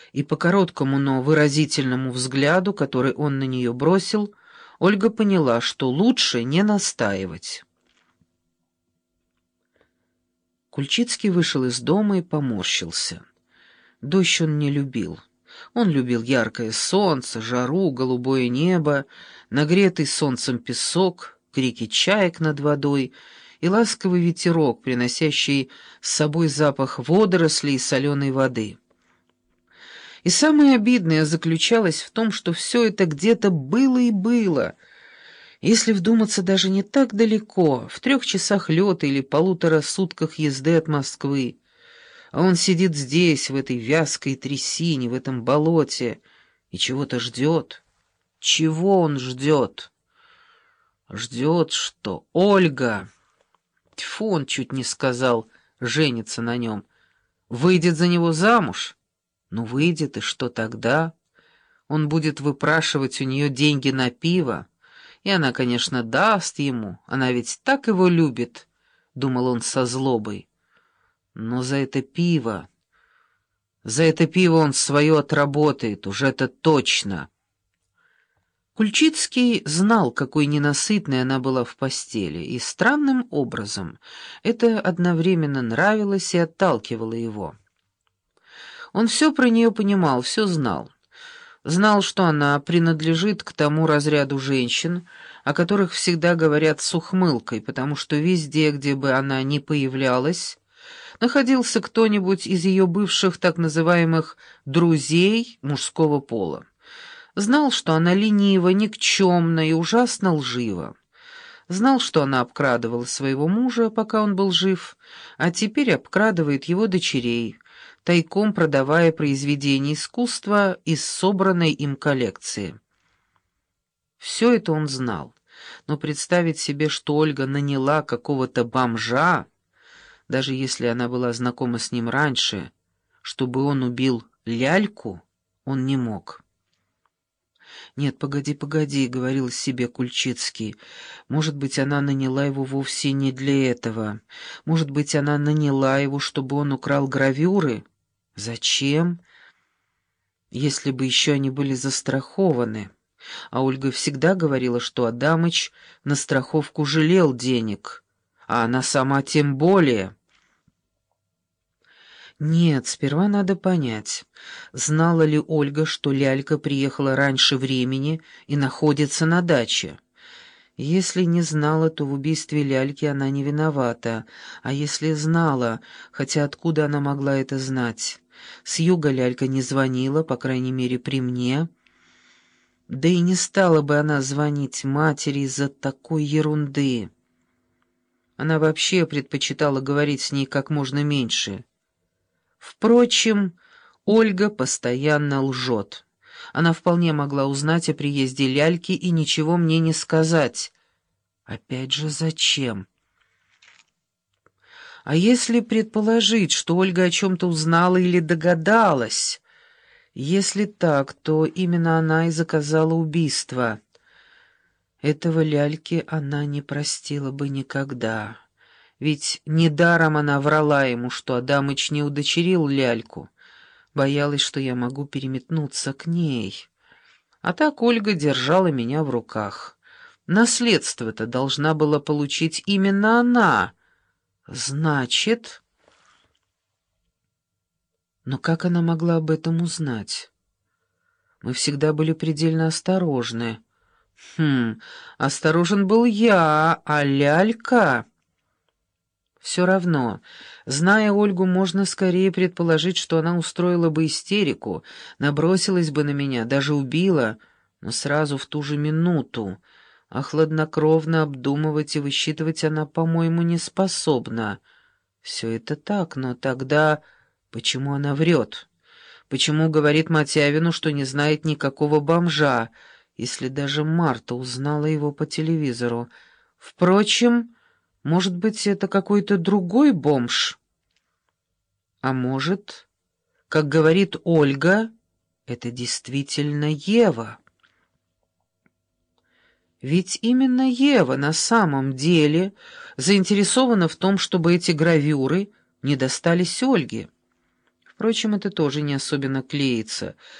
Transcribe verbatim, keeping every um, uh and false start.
И по короткому, но выразительному взгляду, который он на нее бросил, Ольга поняла, что лучше не настаивать. Кульчицкий вышел из дома и поморщился. Дождь он не любил. Он любил яркое солнце, жару, голубое небо, нагретый солнцем песок, крики чаек над водой и ласковый ветерок, приносящий с собой запах водорослей и соленой воды. И самое обидное заключалось в том, что все это где-то было и было. Если вдуматься, даже не так далеко, в трех часах лета или полутора сутках езды от Москвы. А он сидит здесь, в этой вязкой трясине, в этом болоте, и чего-то ждет. Чего он ждет? Ждет, что Ольга... Тьфу, он чуть не сказал, женится на нем. Выйдет за него замуж? Ну, выйдет, и что тогда? Он будет выпрашивать у нее деньги на пиво, и она, конечно, даст ему, она ведь так его любит, — думал он со злобой. Но за это пиво... За это пиво он свое отработает, уже это точно. Кульчицкий знал, какой ненасытной она была в постели, и странным образом это одновременно нравилось и отталкивало его. Он все про нее понимал, все знал. Знал, что она принадлежит к тому разряду женщин, о которых всегда говорят с ухмылкой, потому что везде, где бы она ни появлялась, находился кто-нибудь из ее бывших так называемых «друзей» мужского пола. Знал, что она ленива, никчемна и ужасно лжива. Знал, что она обкрадывала своего мужа, пока он был жив, а теперь обкрадывает его дочерей, тайком продавая произведения искусства из собранной им коллекции. Все это он знал, но представить себе, что Ольга наняла какого-то бомжа, даже если она была знакома с ним раньше, чтобы он убил ляльку, он не мог. «Нет, погоди, погоди», — говорил себе Кульчицкий. «Может быть, она наняла его вовсе не для этого. Может быть, она наняла его, чтобы он украл гравюры? Зачем? Если бы еще они были застрахованы». А Ольга всегда говорила, что Адамыч на страховку жалел денег, а она сама тем более. Нет, сперва надо понять, знала ли Ольга, что лялька приехала раньше времени и находится на даче. Если не знала, то в убийстве ляльки она не виновата, а если знала, хотя откуда она могла это знать? С юга лялька не звонила, по крайней мере, при мне. Да и не стала бы она звонить матери из-за такой ерунды. Она вообще предпочитала говорить с ней как можно меньше. Впрочем, Ольга постоянно лжет. Она вполне могла узнать о приезде ляльки и ничего мне не сказать. Опять же, зачем? А если предположить, что Ольга о чем-то узнала или догадалась? Если так, то именно она и заказала убийство. Этого ляльки она не простила бы никогда. Ведь недаром она врала ему, что Адамыч не удочерил ляльку. Боялась, что я могу переметнуться к ней. А так Ольга держала меня в руках. Наследство-то должна была получить именно она. Значит... Но как она могла об этом узнать? Мы всегда были предельно осторожны. Хм, осторожен был я, а лялька... Все равно, зная Ольгу, можно скорее предположить, что она устроила бы истерику, набросилась бы на меня, даже убила, но сразу в ту же минуту. А хладнокровно обдумывать и высчитывать она, по-моему, не способна. Все это так, но тогда почему она врет? Почему говорит Матявину, что не знает никакого бомжа, если даже Марта узнала его по телевизору? Впрочем... Может быть, это какой-то другой бомж? А может, как говорит Ольга, это действительно Ева? Ведь именно Ева на самом деле заинтересована в том, чтобы эти гравюры не достались Ольге. Впрочем, это тоже не особенно клеится.